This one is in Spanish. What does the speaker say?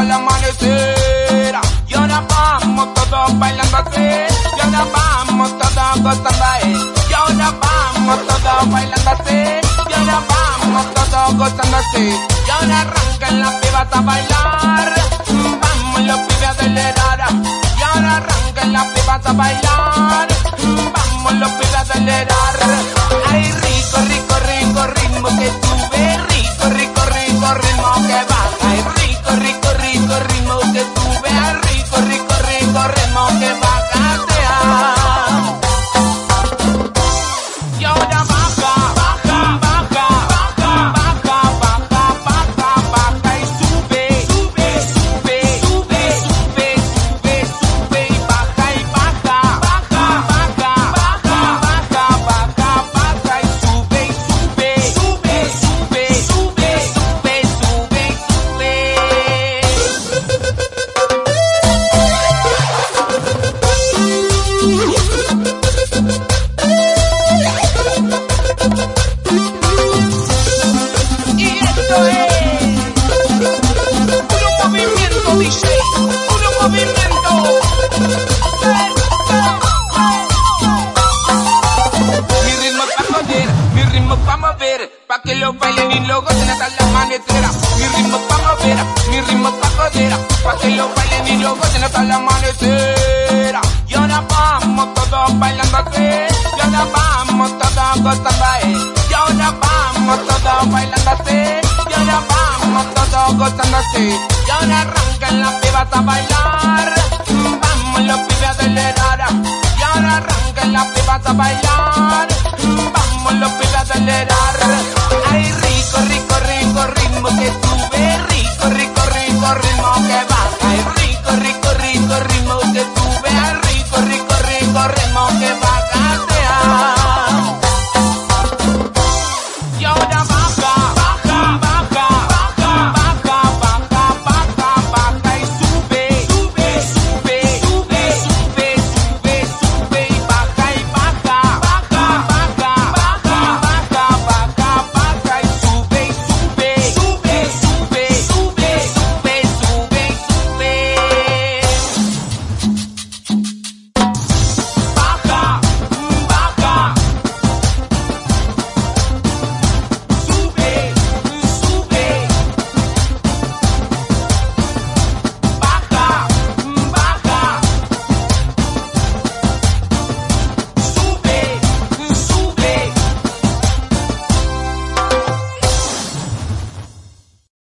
hasta el amanecer. Y ahora vamos todos bailando así, y ahora vamos todos gozando ahí. Y ahora vamos todos bailando así, y ahora vamos todos gozando así. Y ahora arrancan las pibas a bailar, vamos los pibes a acelerar. Y ahora arrancan las pibas a bailar, vamos los pibes a acelerar. Ay, rico, rico, rico ritmo que sube, rico, rico, rico ritmo que baja. Ay, rico, rico, rico ritmo que sube, ay, rico, rico, rico ritmo que baja. Y ahora baja, baja, baja, baja, baja, baja, baja, baja y sube, sube, sube, sube, sube, sube, sube y baja, baja, baja, baja, baja, baja, baja y sube, sube, sube, sube, sube, sube, sube, Y esto es un movimiento, DJ, un movimiento. Mi ritmo es pa' joder, mi ritmo es pa' mover, pa' que lo bailen y lo gocen hasta la amanecera. Mi ritmo es pa' mover, mi ritmo es pa' joder, pa' que lo bailen y lo gocen hasta la amanecera. Y ahora vamos todos bailando así, y ahora vamos todos gozando ahí. Y ahora vamos todos bailando así, y ahora vamos todos gozando así. Y ahora arrancan las pibas a bailar, vamos los pibes a acelerar. Y ahora arrancan las pibas a bailar, vamos los pibes a acelerar. Ay, rico,